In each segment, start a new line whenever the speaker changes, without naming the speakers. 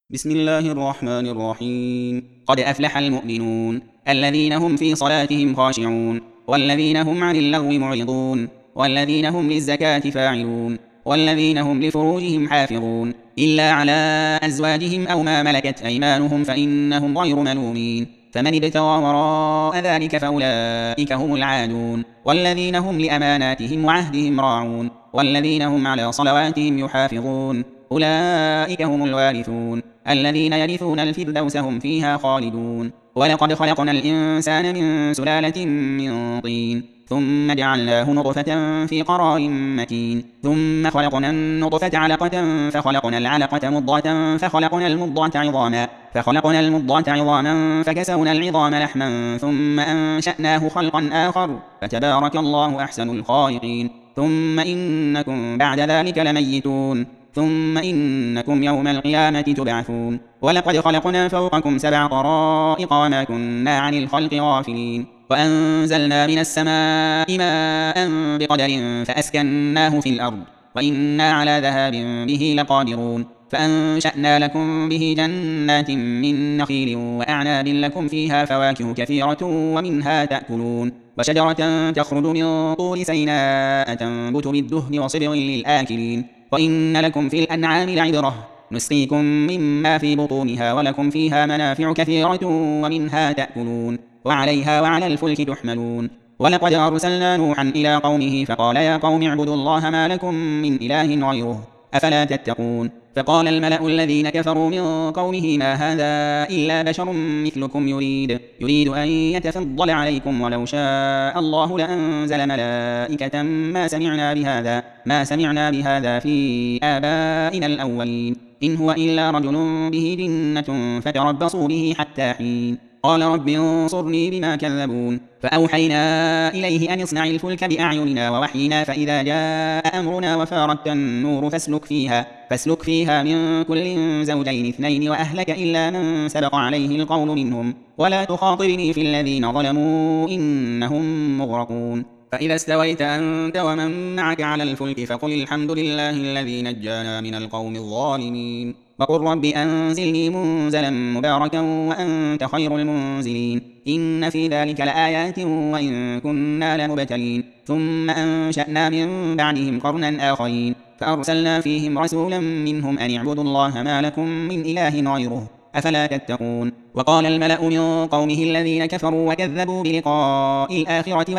بسم الله الرحمن الرحيم. قد أفلح المؤمنون الذين هم في صلاتهم خاشعون والذين هم عن اللغو معرضون والذين هم للزكاة فاعلون والذين هم لفروجهم حافظون إلا على أزواجهم أو ما ملكت أيمانهم فإنهم غير ملومين. فمن ابتغى وراء ذلك فأولئك هم العادون والذين هم لأماناتهم وعهدهم راعون والذين هم على صلواتهم يحافظون أولئك هم الوارثون الذين يرثون الفردوس هم فيها خالدون. ولقد خلقنا الإنسان من سلالة من طين ثم جعلناه نطفة في قرار مكين ثم خلقنا النطفة علقة فخلقنا العلقة مضغة فخلقنا المضغة عظاما فكسونا العظام لحما ثم أنشأناه خلقا آخر فتبارك الله أحسن الخالقين. ثم إنكم بعد ذلك لميتون ثم إنكم يوم القيامة تبعثون. ولقد خلقنا فوقكم 7 طرائق وما كنا عن الخلق غافلين وأنزلنا من السماء ماء بقدر فأسكناه في الأرض وإنا على ذهاب به لقادرون. فأنشأنا لكم به جنات من نخيل وأعناب لكم فيها فواكه كثيرة ومنها تأكلون وشجرة تخرج من طور سيناء تنبت بالدهن وصبغ للآكلين. وإن لكم في الأنعام لعبرة نسقيكم مما في بطونها ولكم فيها منافع كثيرة ومنها تأكلون وعليها وعلى الفلك تحملون. ولقد أرسلنا نوحا إلى قومه فقال يا قوم اعبدوا الله ما لكم من إله غيره أفلا تتقون. فقال الملأ الذين كفروا من قومه ما هذا إلا بشر مثلكم يريد أن يتفضل عليكم ولو شاء الله لأنزل ملائكة ما سمعنا بهذا في آبائنا الأولين إن هو إلا رجل به جنة فتربصوا به حتى حين. قال رب انصرني بما كذبون. فأوحينا إليه أن اصنع الفلك بأعيننا ووحينا فإذا جاء أمرنا وفارت النور فاسلك فيها من كل زوجين 2 وأهلك إلا من سبق عليه القول منهم ولا تخاطبني في الذين ظلموا إنهم مغرقون. فإذا استويت أنت ومن معك على الفلك فقل الحمد لله الذي نجانا من القوم الظالمين وقل رب أنزلني منزلا مباركا وأنت خير المنزلين إن في ذلك لآيات وإن كنا لمبتلين. ثم أنشأنا من بعدهم قرنا آخرين فأرسلنا فيهم رسولا منهم أن اعبدوا الله ما لكم من إله غيره أفلا تتقون. وقال الملأ من قومه الذين كفروا وكذبوا بلقاء الآخرة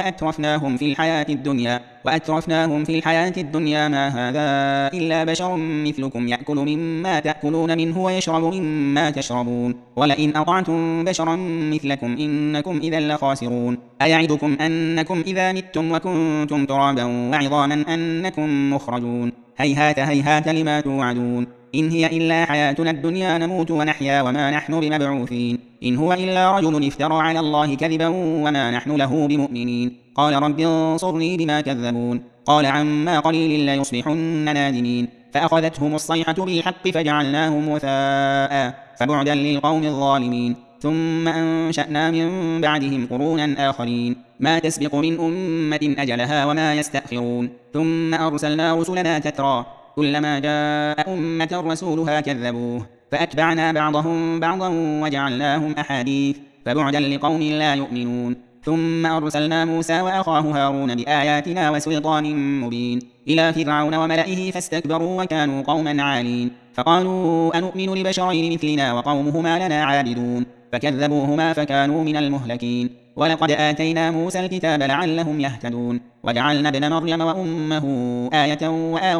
وأترفناهم في الحياة الدنيا ما هذا إلا بشر مثلكم يأكل مما تأكلون منه ويشرب مما تشربون ولئن أطعتم بشرا مثلكم إنكم إذا لخاسرون. أيعدكم أنكم إذا متم وكنتم ترابا وعظاما أنكم مخرجون هيهات هيهات لما توعدون إن هي إلا حياتنا الدنيا نموت ونحيا وما نحن بمبعوثين إن هو إلا رجل افترى على الله كذبا وما نحن له بمؤمنين. قال رب انصرني بما كذبون. قال عما قليل ليصبحن نادمين فأخذتهم الصيحة بالحق فجعلناهم غثاء فبعدا للقوم الظالمين. ثم أنشأنا من بعدهم قرونا آخرين ما تسبق من أمة أجلها وما يستأخرون. ثم أرسلنا رسلنا تترى كلما جاء أمة رسولها كذبوه فأتبعنا بعضهم بعضا وجعلناهم أحاديث فبعدا لقوم لا يؤمنون. ثم أرسلنا موسى وأخاه هارون بآياتنا وسلطان مبين إلى فرعون وملئه فاستكبروا وكانوا قوما عالين فقالوا أنؤمن لبشرين مثلنا وقومهما لنا عابدون فكذبوهما فكانوا من المهلكين. ولقد آتينا موسى الكتاب لعلهم يهتدون وجعلنا ابن مريم وأمه آية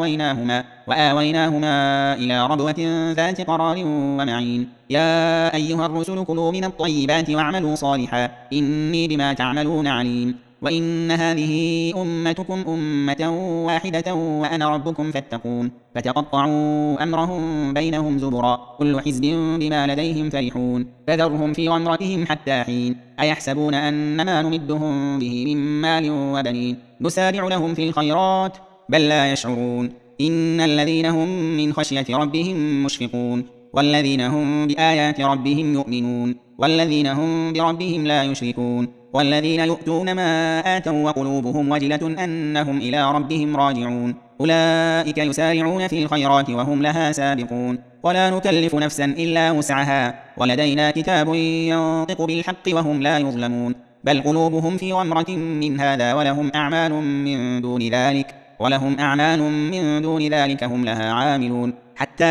وآويناهما إلى ربوة ذات قرار ومعين. يا أيها الرسل كلوا من الطيبات واعملوا صالحا إني بما تعملون عليم. وإن هذه أمتكم أمة واحدة وأنا ربكم فاتقون فتقطعوا أمرهم بينهم زبرا كل حزب بما لديهم فرحون فذرهم في غمرتهم حتى حين. أيحسبون أن ما نمدهم به من مال وبنين نسارع لهم في الخيرات بل لا يشعرون. إن الذين هم من خشية ربهم مشفقون والذين هم بآيات ربهم يؤمنون والذين هم بربهم لا يشركون والذين يؤتون ما آتوا وقلوبهم وجلة أنهم إلى ربهم راجعون أولئك يسارعون في الخيرات وهم لها سابقون. ولا نكلف نفسا إلا وسعها ولدينا كتاب ينطق بالحق وهم لا يظلمون بل قلوبهم في غمرة من هذا ولهم أعمال من دون ذلك هم لها عاملون حتى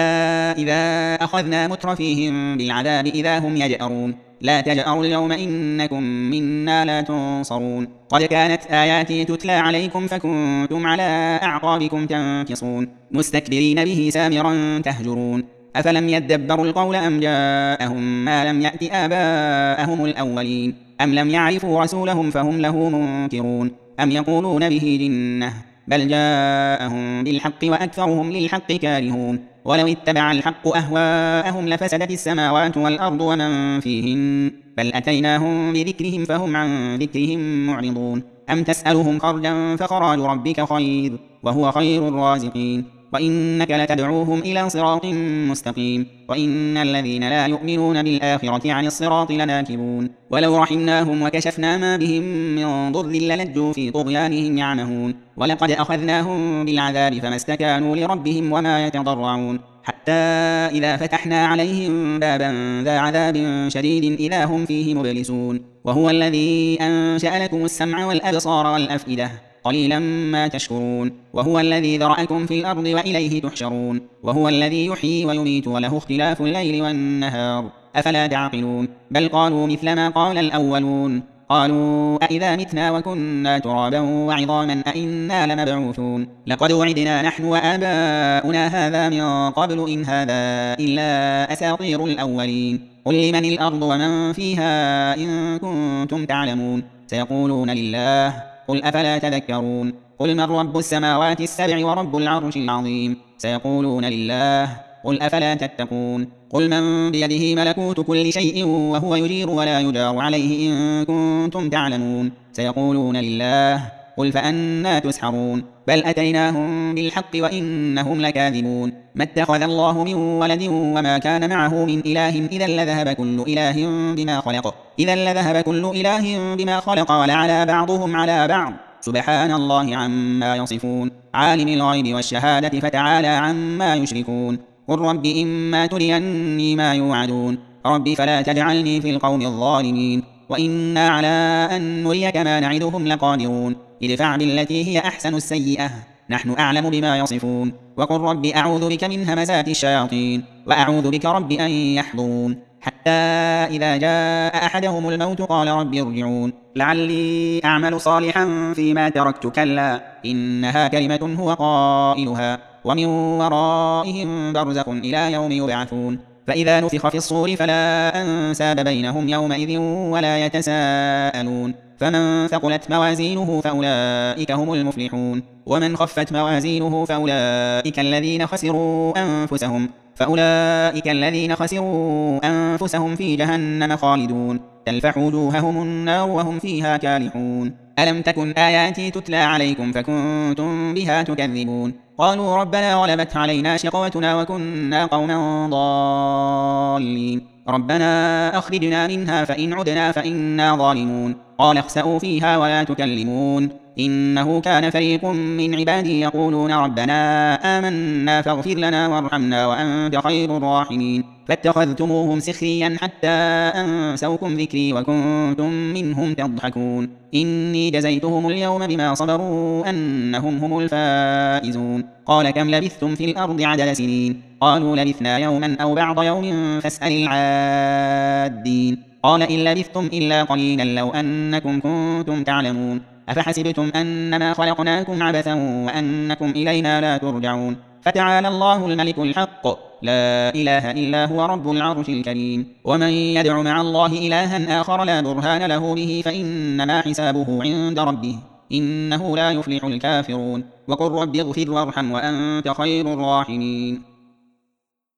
إذا أخذنا مترفيهم بالعذاب إذا هم يجأرون لا تجأروا اليوم إنكم منا لا تنصرون قد كانت آياتي تتلى عليكم فكنتم على أعقابكم تنكصون مستكبرين به سامرا تهجرون أفلم يدبروا القول أم جاءهم ما لم يأت آباءهم الأولين أم لم يعرفوا رسولهم فهم له منكرون أم يقولون به جنة بل جاءهم بالحق وأكثرهم للحق كارهون ولو اتبع الحق أهواءهم لفسدت السماوات والأرض ومن فيهن بل أتيناهم بذكرهم فهم عن ذكرهم معرضون أم تسألهم خرجا فخراج ربك خير وهو خير الرازقين وإنك لتدعوهم إلى صراط مستقيم وإن الذين لا يؤمنون بالآخرة عن الصراط لناكبون ولو رحمناهم وكشفنا ما بهم من ضر للجوا في طغيانهم يعمهون ولقد أخذناهم بالعذاب فما استكانوا لربهم وما يتضرعون حتى إذا فتحنا عليهم بابا ذا عذاب شديد إذا هم فيه مبلسون وهو الذي أنشأ لكم السمع والأبصار والأفئدة قليلا ما تشكرون وهو الذي ذرأكم في الأرض وإليه تحشرون وهو الذي يحيي ويميت وله اختلاف الليل والنهار أفلا تعقلون بل قالوا مثل ما قال الأولون قالوا أئذا متنا وكنا ترابا وعظاما أئنا لمبعوثون لقد وعدنا نحن وآباؤنا هذا من قبل إن هذا إلا أساطير الأولين قل لمن الأرض ومن فيها إن كنتم تعلمون سيقولون لله قل أفلا تذكرون قل من رب السماوات السبع ورب العرش العظيم سيقولون لله قل أفلا تتقون قل من بيده ملكوت كل شيء وهو يجير ولا يجار عليه إن كنتم تعلمون سيقولون لله قل فأنا تسحرون بل أتيناهم بالحق وإنهم لكاذبون ما اتخذ الله من ولد وما كان معه من إله إذا لذهب كل إله بما خلق ولعلى بعضهم على بعض سبحان الله عما يصفون عالم الغيب والشهادة فتعالى عما يشركون قل رب إما تريني ما يوعدون رب فلا تجعلني في القوم الظالمين وإنا على أن نريك ما نعدهم لقادرون ادفع بالتي هي أحسن السيئة نحن أعلم بما يصفون وقل رب أعوذ بك من همزات الشياطين وأعوذ بك رب أن يحضرون حتى إذا جاء أحدهم الموت قال رب ارجعون لعلي أعمل صالحا فيما تركت كلا إنها كلمة هو قائلها ومن ورائهم برزخ إلى يوم يبعثون فإذا نفخ في الصور فلا أنساب بينهم يومئذ ولا يتساءلون فمن ثقلت موازينه فأولئك هم المفلحون ومن خفت موازينه فأولئك الذين خسروا أنفسهم في جهنم خالدون تلفح وجوههم النار وهم فيها كالحون ألم تكن آياتي تتلى عليكم فكنتم بها تكذبون قالوا ربنا غلبت علينا شقوتنا وكنا قوما ضالين ربنا أخرجنا منها فإن عدنا فإنا ظالمون قال اخسئوا فيها ولا تكلمون إنه كان فريق من عبادي يقولون ربنا آمنا فاغفر لنا وارحمنا وأنت خير الراحمين فاتخذتموهم سخريا حتى أنسوكم ذكري وكنتم منهم تضحكون إني جزيتهم اليوم بما صبروا أنهم هم الفائزون قال كم لبثتم في الأرض عدد سنين قالوا لبثنا يوما أو بعض يوم فاسأل العادين قال إن لبثتم إلا قليلا لو أنكم كنتم تعلمون أفحسبتم أنما خلقناكم عبثا وأنكم إلينا لا ترجعون فتعالى الله الملك الحق لا إله إلا هو رب العرش الكريم ومن يدع مع الله إلها آخر لا برهان له به فإنما حسابه عند ربه إنه لا يفلح الكافرون وقل رب اغفر وارحم وأنت خير الراحمين